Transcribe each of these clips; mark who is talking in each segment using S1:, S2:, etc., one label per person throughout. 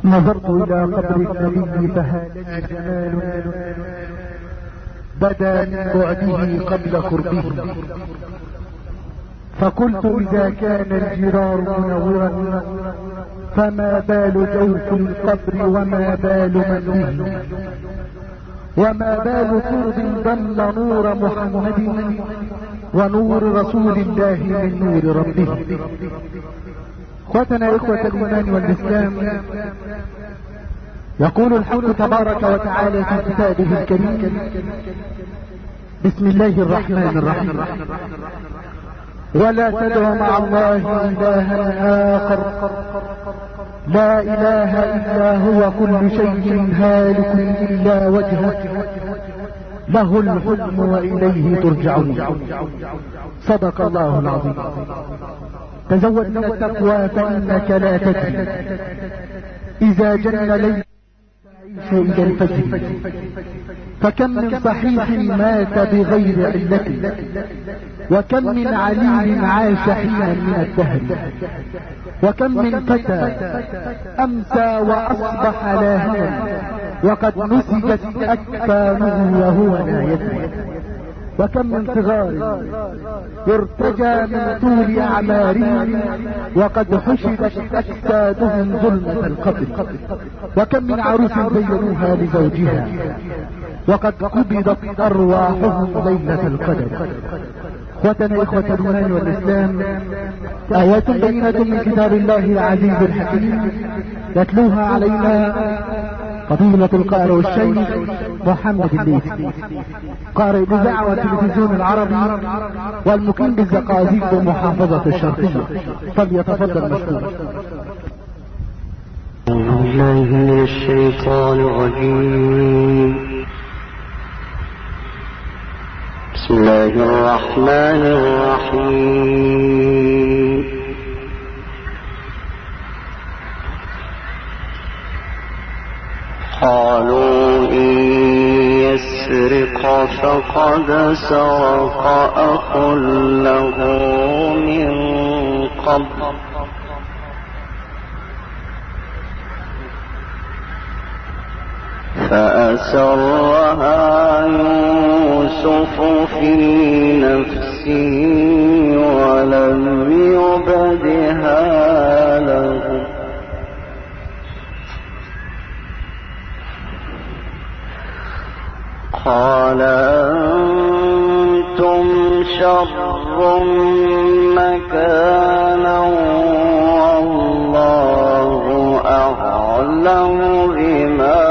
S1: نظرت إلى قبر النبي فهالني جمال بدا من بعده قبل قربه، فقلت إذا كان الجرار منورا فما بال جوف القبر وما بال من به، وما بال ترض ضل نور محمد ونور رسول الله من نور ربه. اخوتنا اخوة الايمان والاسلام، يقول الحق تبارك وتعالى في كتابه الكريم: بسم الله الرحمن الرحيم: ولا تدع مع الله إلها آخر لا إله إلا هو كل شيء هالك إلا وجهه له الحكم وإليه ترجعون. صدق الله العظيم. تزود من التقوى فإنك لا تدري إذا جن ليل إلى الفجر، فكم من صحيح مات بغير علة، وكم من عليل عاش حينا من الدهر، وكم من فتى أمسى وأصبح لاهيا وقد نسجت أكفانه وهو لا يدري، وكم من صغار يرتجى من طول أعمارهم وقد حشدت أجسادهم ظلمة القبر، وكم من عروس زينوها لزوجها وقد قبضت أرواحهم ليلة القدر. اخوتنا اخوة الايمان والاسلام، آيات بينة من كتاب الله العزيز الحكيم يتلوها علينا فضيلة القارئ الشيخ محمد الليثي، قارئ بإذاعة والتلفزيون العربي والمقيم بالزقازيق بمحافظة الشرقية، فليتفضل مشكورا.
S2: أعوذ بالله من الشيطان الرجيم. بسم الله الرحمن الرحيم. قالوا إن يسرق فقد سرق أخ له من قبل فأسرها يوسف في نفسه ولم يبدها له قال أنتم شر مكانا والله أعلم بما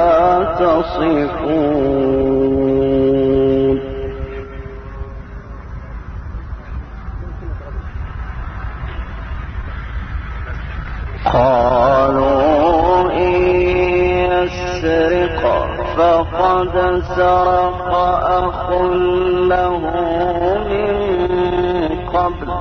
S2: تصفون. قالوا إن يسرق فقد سرق أخ له من قبل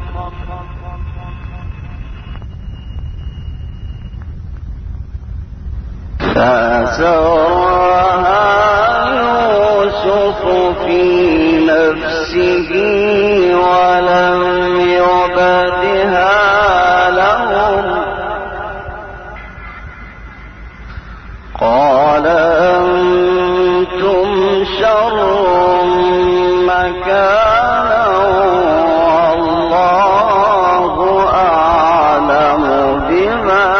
S2: فأسرها يوسف في نفسه ولم يبدها لهم قال أنتم شر مكانا والله أعلم بما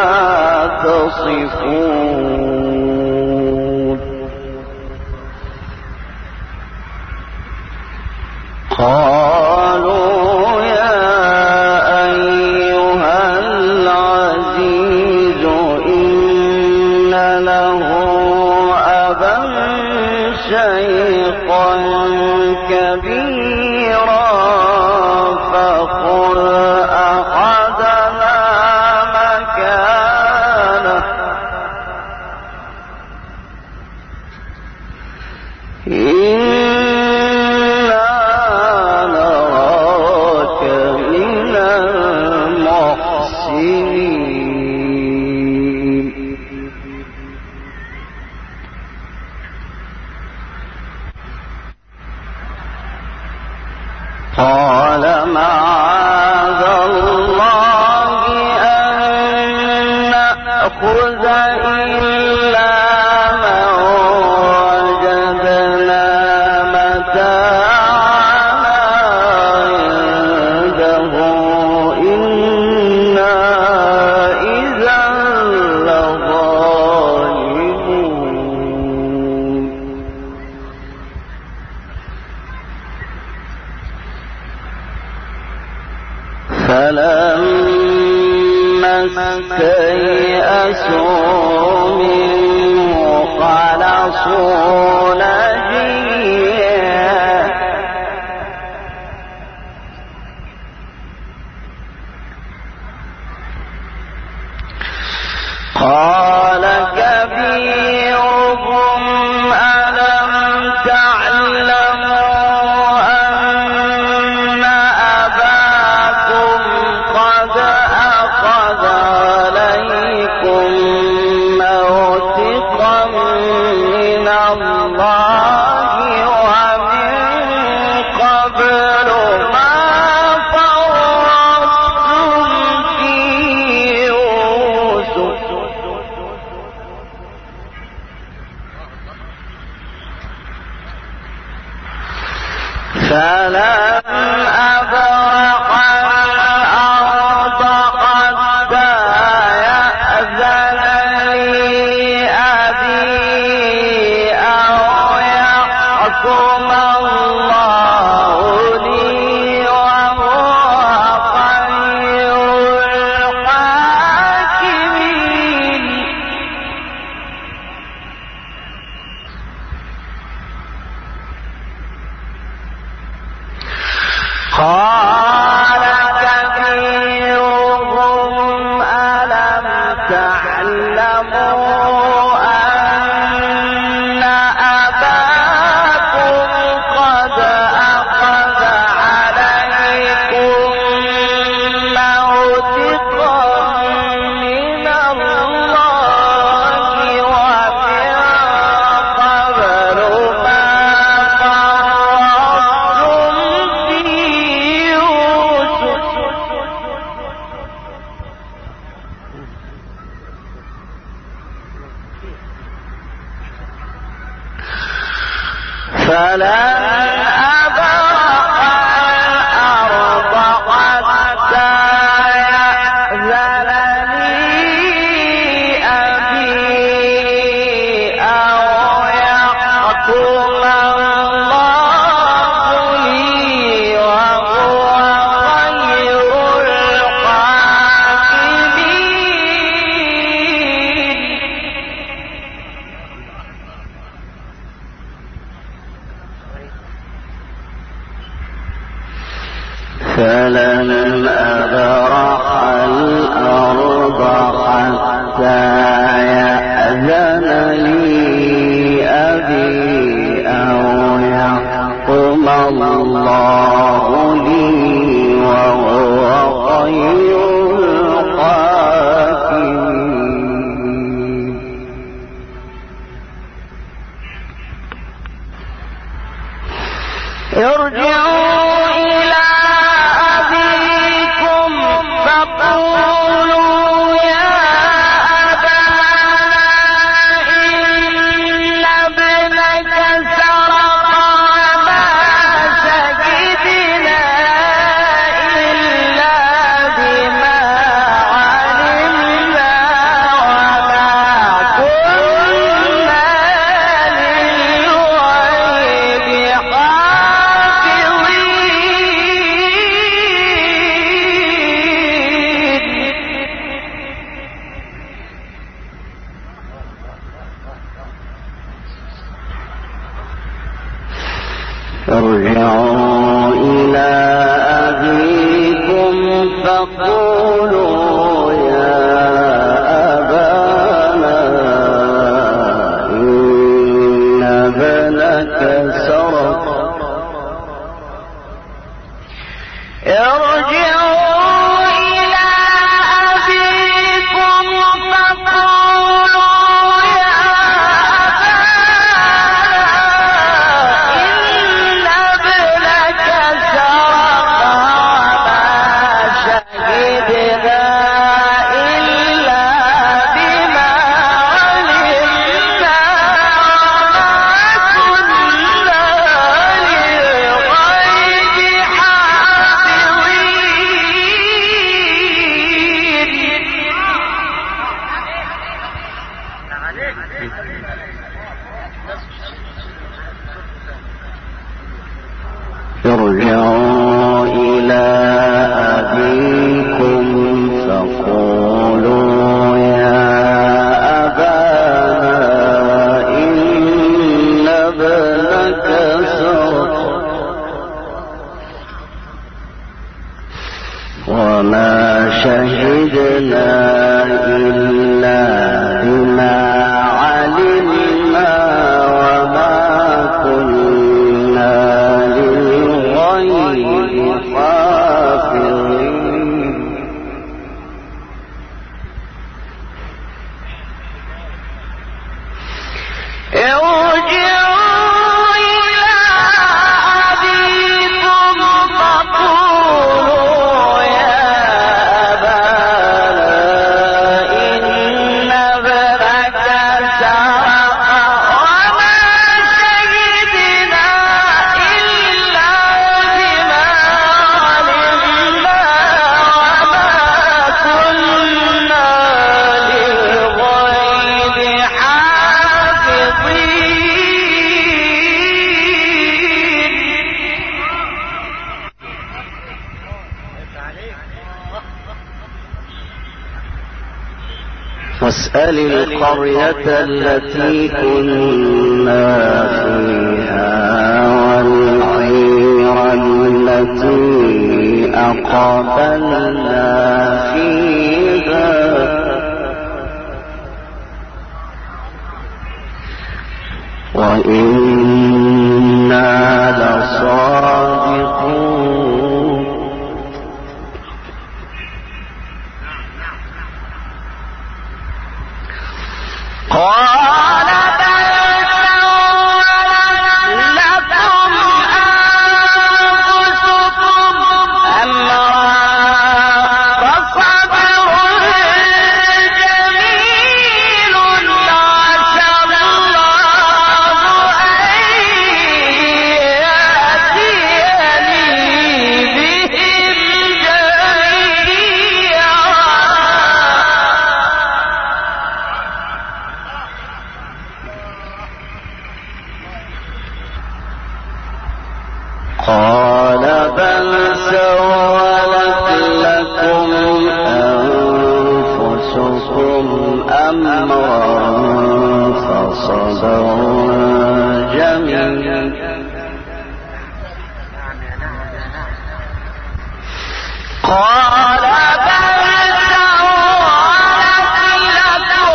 S2: تصفون. قالوا يا أيها العزيز إن له أبا شيخا كبيرا فخذ أحدنا مكانه قال معاذ الله أن نأخذ فلما استيئسوا منه خلصوا نجيا قال كبيرهم ألم تعلموا أن أباكم قد أخذ عليكم موثقا من الله ومن قبل ما فرطتم في يوسف فلم أبرح الأرض حتى يأذن لي أبي أو يحكم الله لي وهو خير الحاكمين قال كبيرهم ألم تعلموا أن أباكم قد أخذ عليكم موثقا من الله ومن قبل ما فرطتم في يوسف فلن أبرح الأرض حتى يأذن لي أبي أو يحكم الله لي وهو خير الحاكمين فلن أبرح الأرض حتى يأذن لي أبي أو يحكم الله لي وهو خير الحاكمين ارجعوا إلى أبيكم فقولوا يا أبانا وما شهدنا إلا بما علمنا وما كنا للغيب حافظين واسأل القرية التي كنا فيها والعير التي أقبلنا فيها وإنا لصادقون قال بل سولت لكم أنفسكم أمرا فصبر جميل عسى الله أن يأتيني بهم جميعا قال بل سولت لكم أنفسكم أمرا فصبر جميل قال بل سولت لكم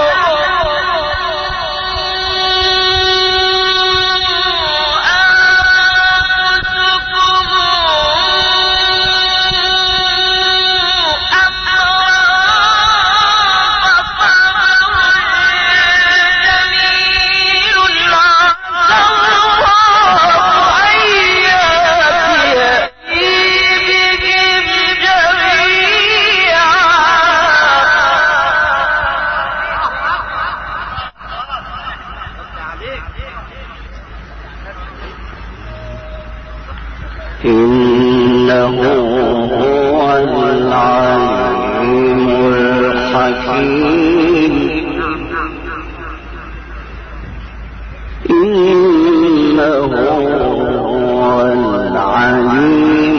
S2: إنه هو العليم الحكيم إنه هو العليم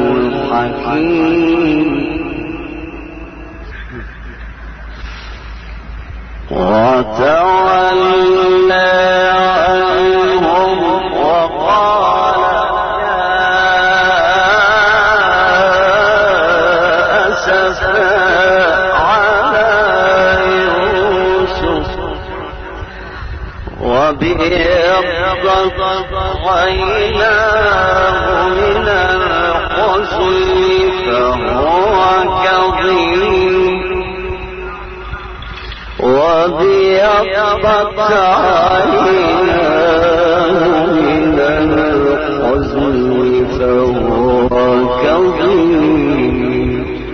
S2: الحكيم وتولى عنهم وقال وبيضت عيناه من الحزن فهو كظيم وبيضت عيناه من الحزن فهو كظيم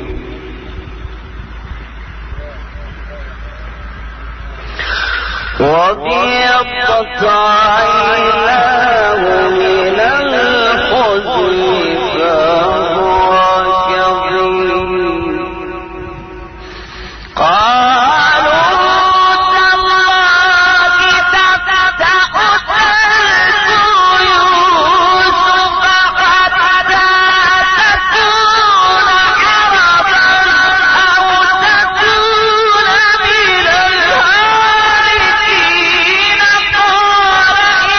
S2: وبيضت عيناه من الحزن فهو كظيم قالوا تالله تفتأ يوسف حتى تكون حرضا أو تكون من الهالكين قال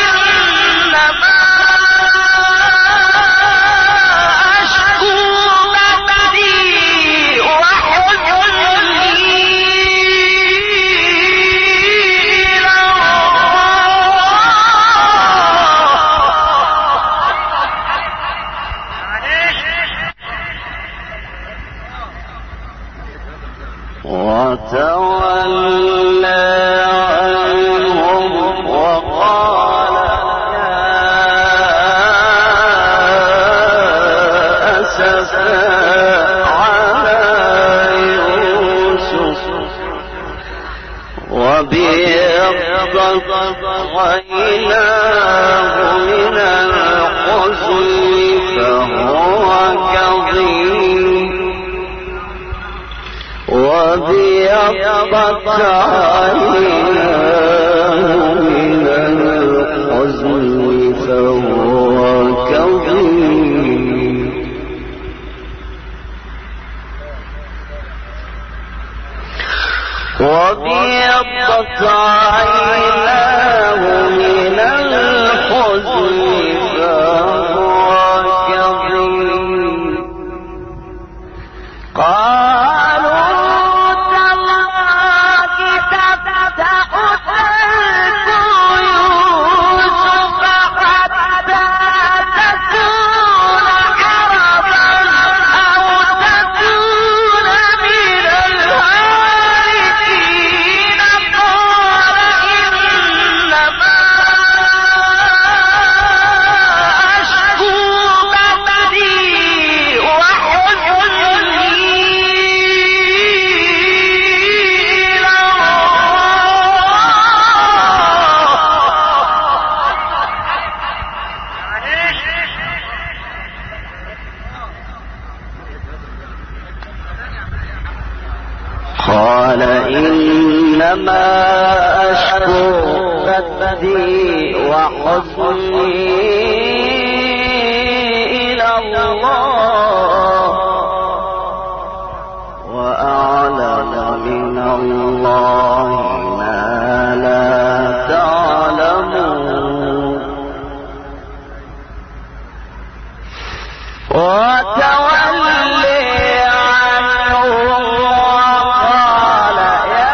S2: وتولى عنهم وقال يا أسفا على يوسف وابيضت عيناه من الحزن فهو كظيم وابيضت عيناه من الحزن فهو كظيم وابيضت عيناه من الحزن فهو كظيم قالوا تالله تفتأ تذكر يوسف حتى تكون حرضا أو تكون من الهالكين قال إنما أشكو بثي وحزني إلى قال إنما أشكو بثي وحزني إلى الله وأعلم من الله ما لا تعلمون وتولي عنهم وقال يا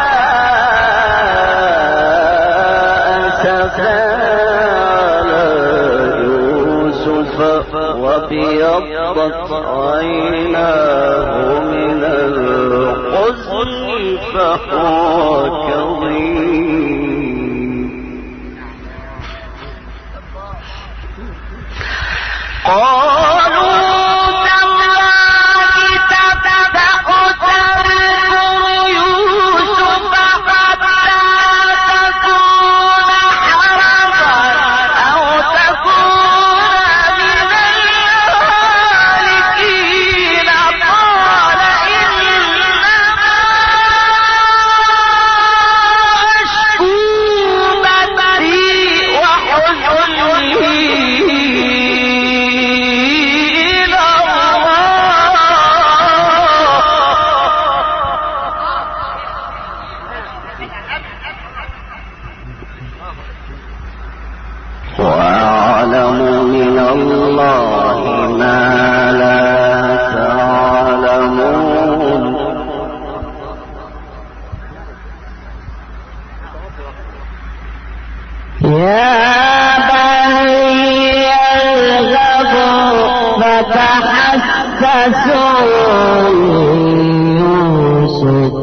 S2: أسفا على يوسف وابيضت عيناه من الحزن فهو كظيم قالوا تالله تفتأ تذكر يوسف حتى تكون حرضا أو تكون من الهالكين قال إنما أشكو بثي وحزني إلى الله وأعلم من الله ما لا تعلمون يا بني اذهبوا فتحسسوا من يوسف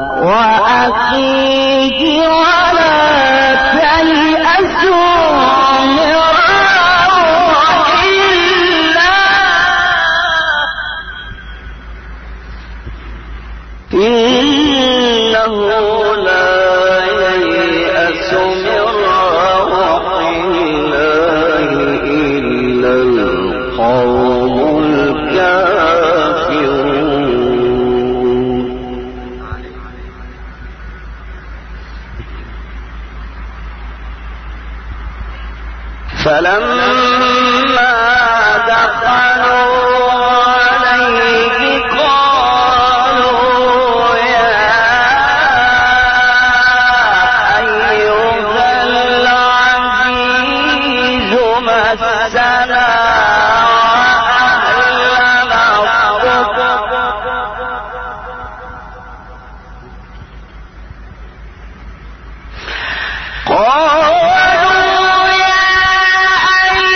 S2: وأخيه ولا تيأسوا من روح الله إنه لا ييأس من روح الله إلا القوم الكافرون فلما دخلوا عليه قالوا يا أيها العزيز مسنا وأهلنا الضر قالوا يا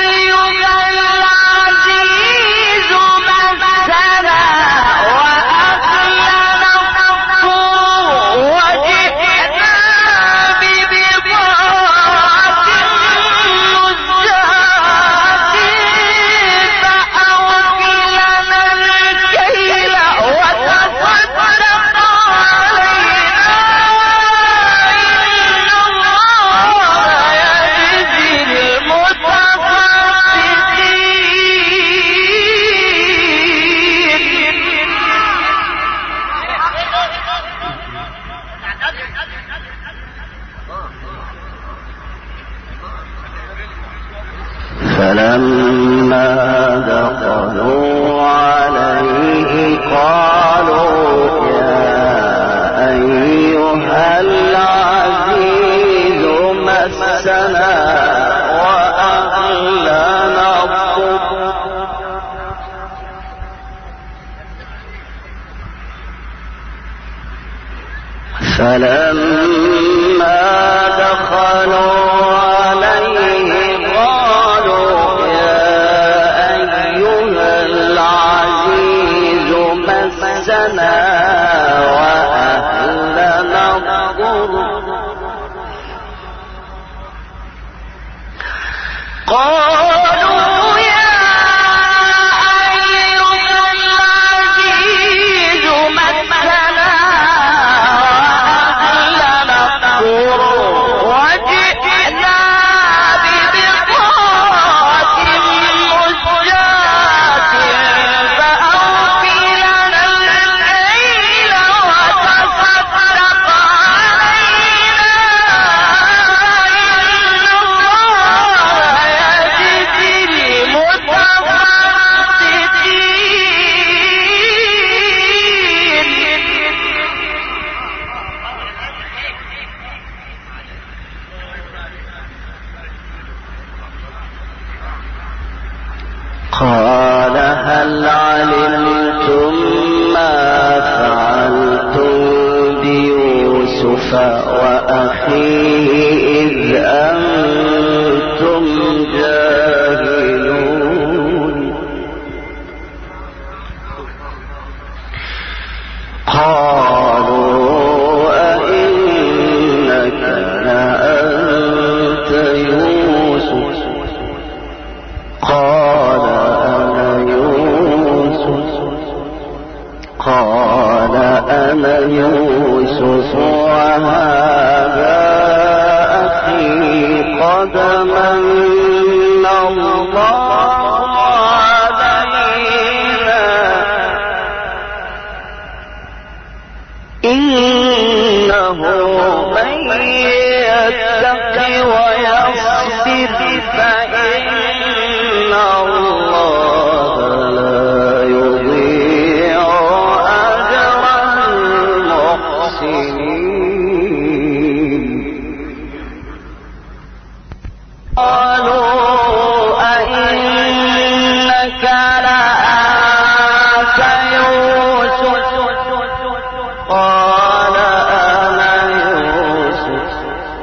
S2: فلما دخلوا عليه قالوا يا أيها العزيز مسنا وأهلنا الضر قالوا يا أيها العزيز مسنا وأهلنا الضر وجئنا ببضاعة مزجاة فأوف لنا الكيل وتصدق علينا إن الله يجزي المتصدقين. قال هل علمتم ما فعلتم بيوسف وأخيه إذ أنتم جاهلون قالوا أئنك لأنت يوسف قال أنا يوسف وهذا أخي قد من الله علينا إنه من يتق ويصبر فإن الله لا يضيع أجر المحسنين. قالوا أئنك لأنت يوسف قال أنا يوسف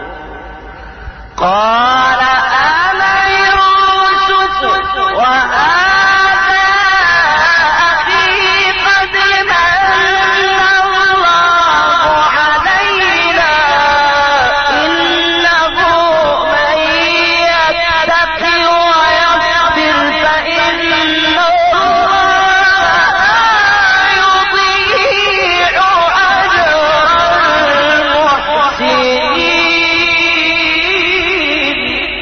S2: قال أنا يوسف وهذا أخي قد من الله علينا إنه من يتق ويصبر فإن الله لا يضيع أجر المحسنين.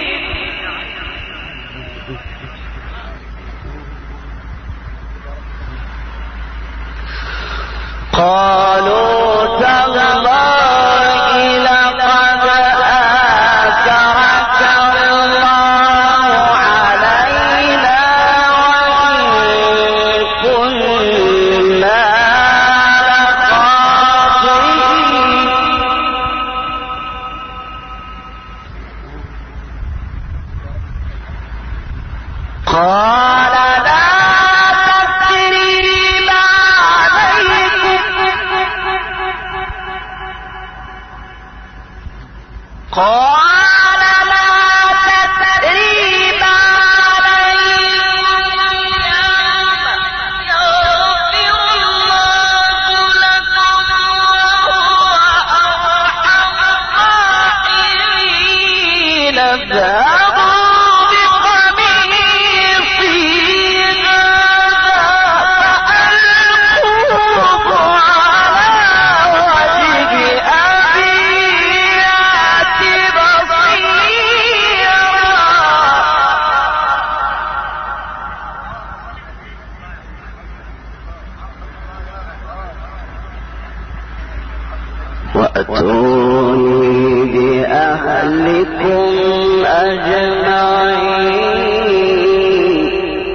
S2: قالوا تالله لقد آثرك الله علينا وإن كنا لخاطئين. قال لا تثريب عليكم قال لا تثريب عليكم يغفر الله لكم وهو أرحم الراحمين. اذهبوا بقميصي هذا فألقوه على وجه أبي يأت بصيرا. وأتوني بأهلكم أجمعين.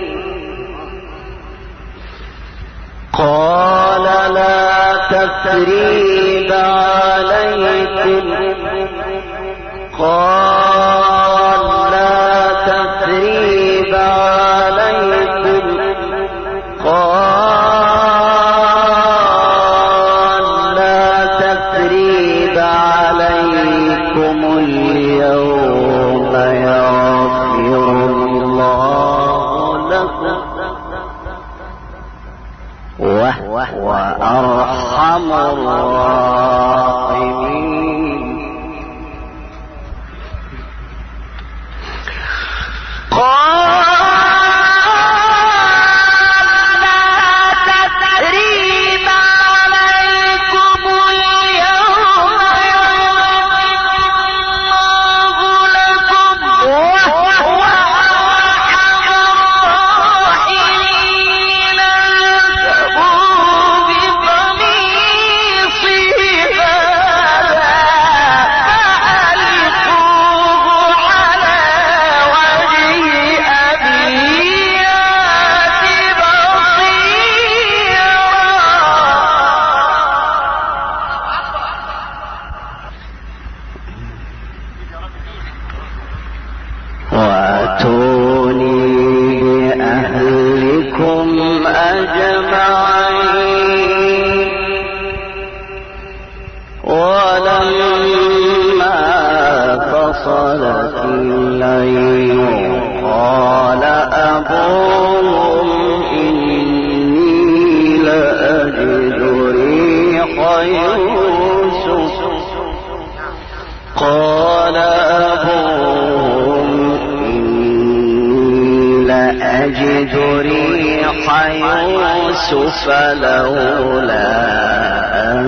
S2: قال لا تثريب عليكم قال لا تثريب عليكم قال لا تثريب وأرحم الراحمين. فلولا أن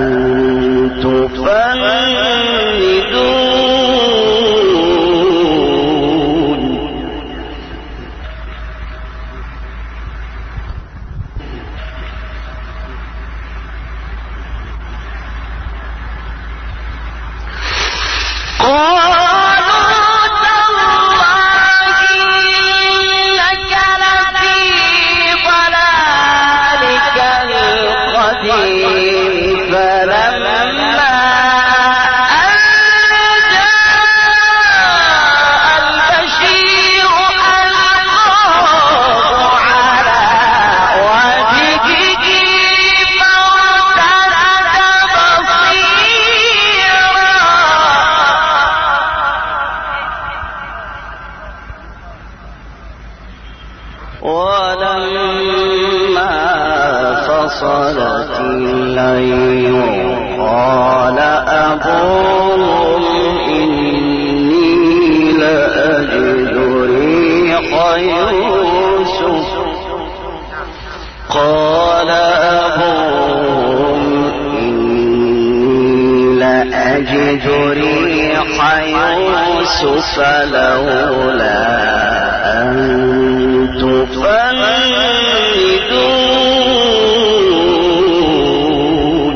S2: تفندون فصلت الليل قال أبوهم إني لأجد ريح يوسف قال أبوهم إني لأجد ريح يوسف لولا أن تفندون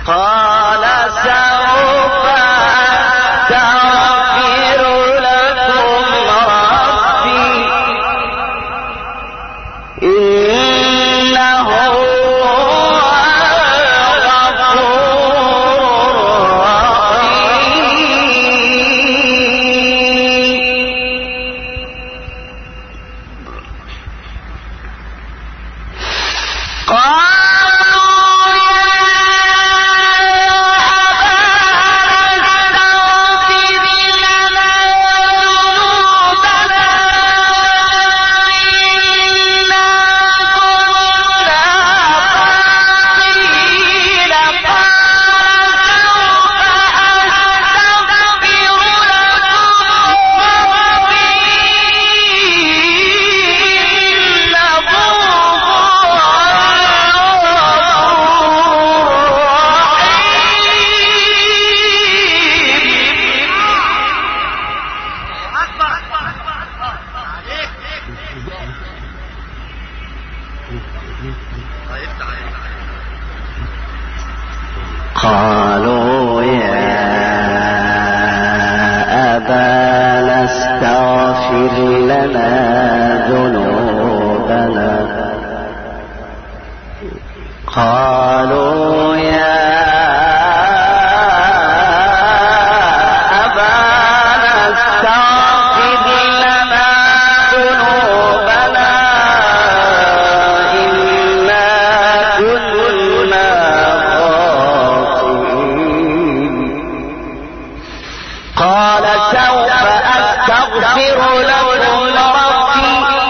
S2: قال سوف أستغفر لكم ربي إنه قالوا يا أبانا استغفر لنا ذنوبنا قالوا يا أبانا استغفر لنا ذنوبنا إنا كنا قال سوف أستغفر لكم ربي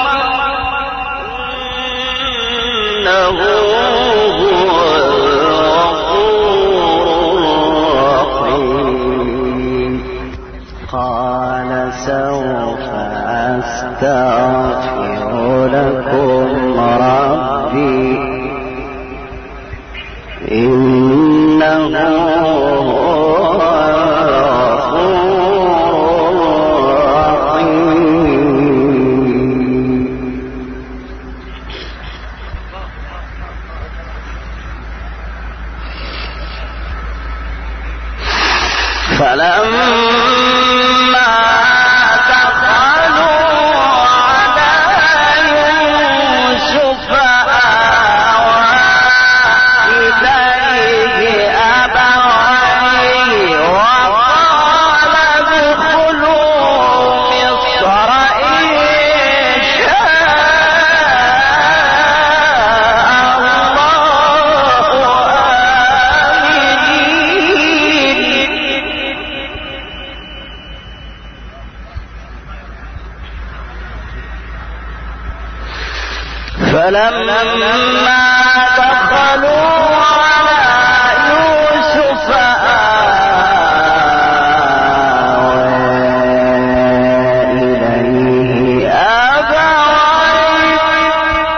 S2: إنه هو الغفور الرحيم قال سوف أستغفر لكم ربي إنه فلما دخلوا على يوسف آوى إليه أبويه وقال ادخلوا مصر إن شاء فلما دخلوا على يوسف آوى إليه أبويه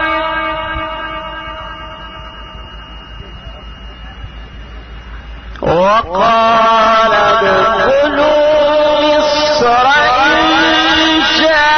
S2: وقال ادخلوا مصر إن شاء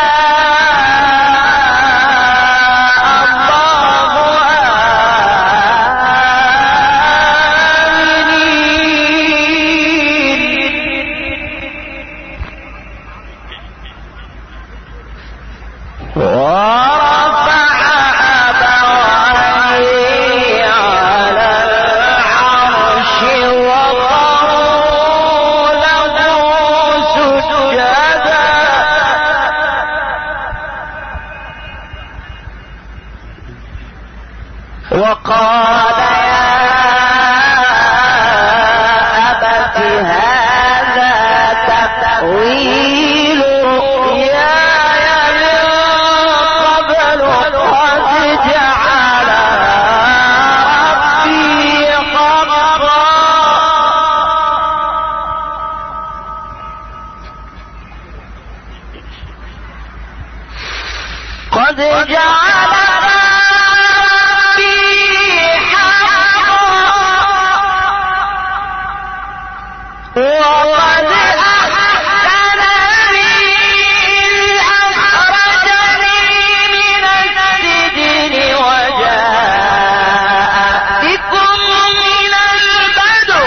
S2: وقال يا أبت هذا تأويل رؤياي من قبل قد جعل ربي حقا قد جعل وقد أحسن بي إذ أخرجني من السجن وجاء بكم من البدو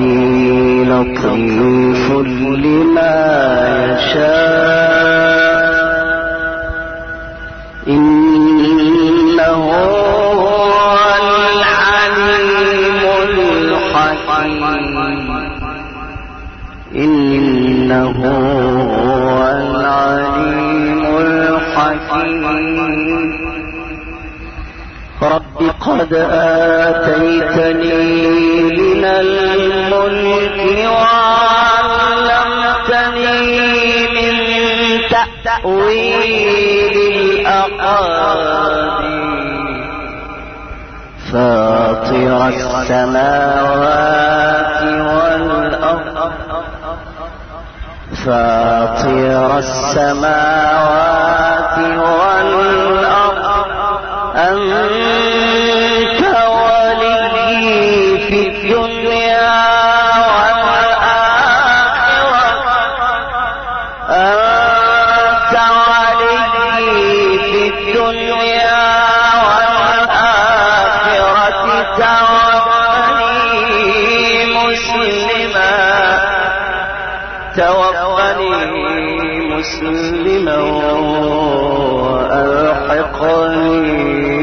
S3: ربي لطيف لما يشاء إنه هو العليم الحكيم إنه هو العليم الحكيم رب قد آتيتني من الملك وعلمتني من تأويل الأحاديث فاطر السماوات والأرض أنت ولي في الدنيا والآخرة أنت ولي في الدنيا والآخرة توفني مسلما وألحقني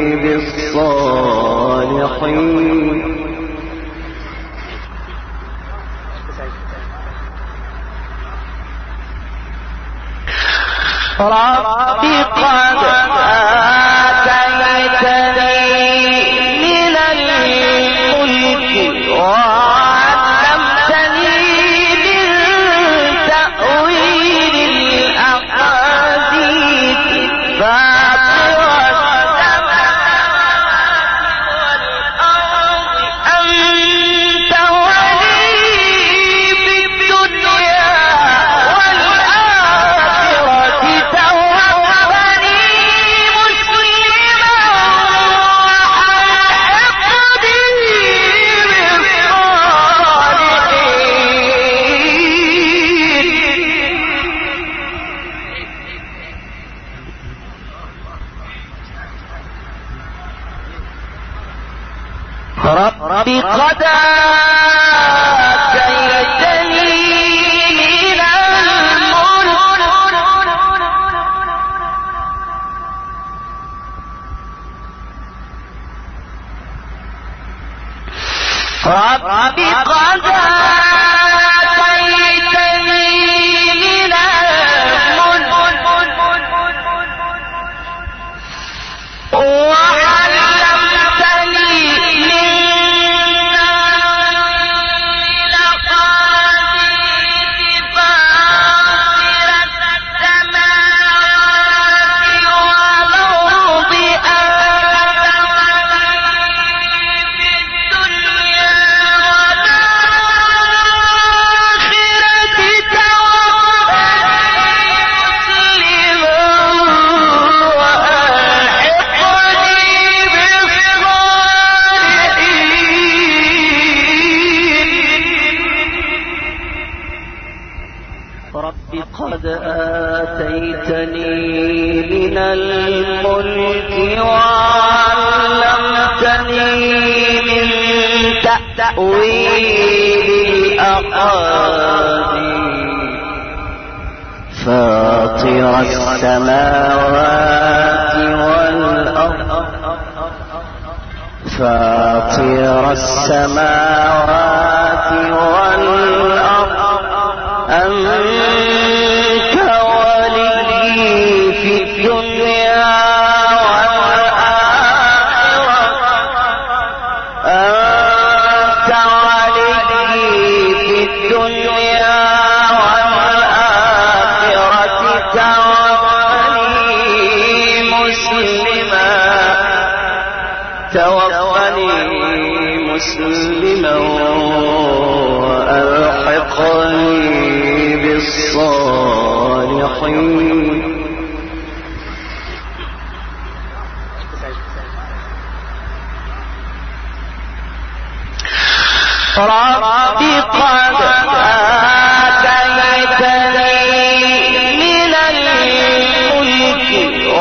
S3: بالصالحين رب قد آتيتني من الملك وعلمتني من تأويل الأحاديث فاطر السماوات والأرض أنت ولي في الدنيا والآخرة توفني مسلما رب قد آتيتني من الملك رب قد آتيتني من الملك وعلمتني من تأويل الأحاديث فاطر السماوات والأرض أنت ولي في الدنيا والآخرة توفني مسلما وألحقني بالصالحين رب قد آتيتني من الملك وعلمتني من تأويل الأحاديث فاطر السماوات والأرض أنت ولي في الدنيا والآخرة أنت ولي في الدنيا والآخرة توفني مسلما وألحقني بالصالحين رب قد آتيتني من الملك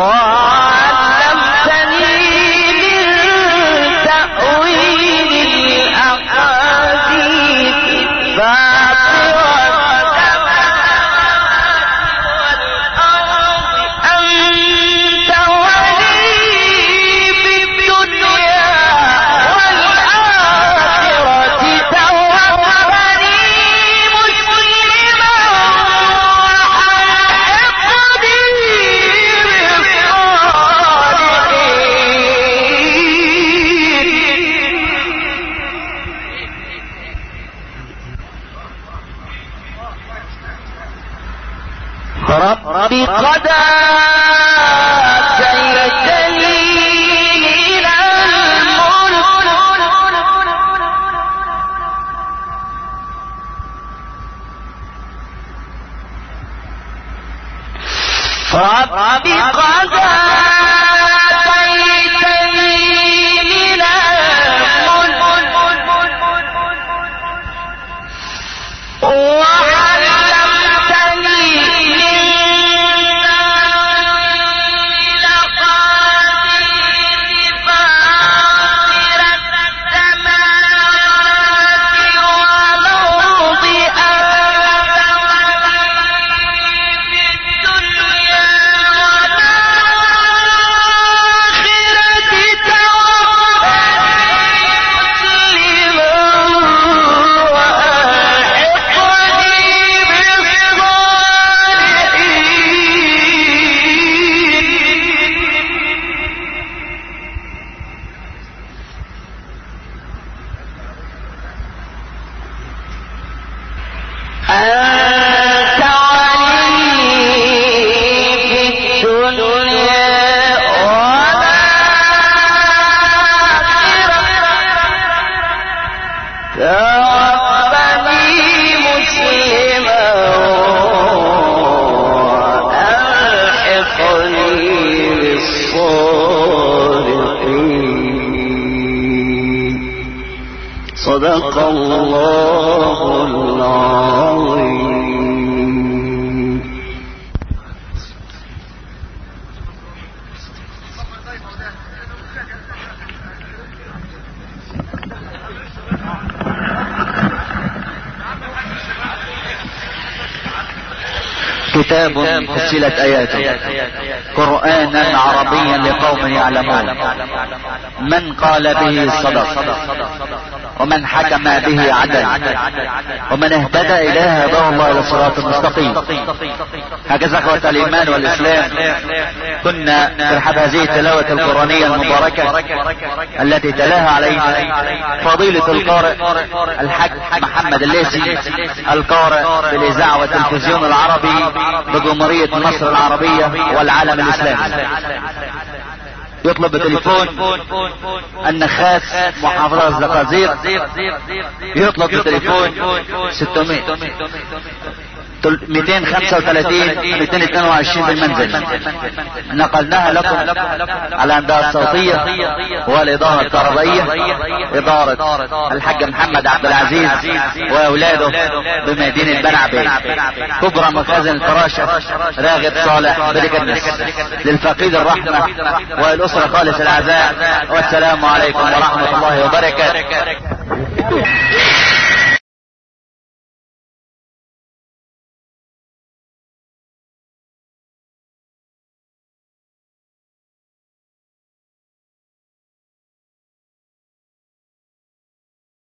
S3: وعلمتني من تأويل الأحاديث رب قد آتيتني من الملك رب قد آتيتني من الملك وعلمتني من تأويل الأحاديث فاطر السماوات والأرض أنت ولي في الدنيا والآخرة توفني مسلما وألحقني بالصالحين. أنت ولي في الدنيا والآخرة توفني مسلما وألحقني بالصالحين. صدق الله العظيم.
S4: كتاب فصلت آياته قرآنا عربيا لقوم يعلمون. من قال به صدق، ومن حكم به عدل، ومن اهتدى إليها هداه الله إلى الصراط المستقيم. هكذا اخوة الإيمان والإسلام كنا نرحب هذه التلاوة القرآنية المباركة التي تلاها علينا فضيلة القارئ الحاج محمد الليثي، القارئ بالإذاعة والتلفزيون العربي بجمهورية مصر العربية والعالم الإسلامي. يطلب بتليفون النخاس محافظة الزقازيق، يطلب بتليفون 600 235 222 بالمنزل. نقلناها لكم على الأنداء الصوتية والإدارة التربوية، إدارة الحاج محمد عبد العزيز وأولاده بمدينة بنعبي، كبرى مخازن الفراشة راغب صالح بركنس. للفقيد الرحمة والأسرة خالص العزاء، والسلام عليكم ورحمة الله وبركاته.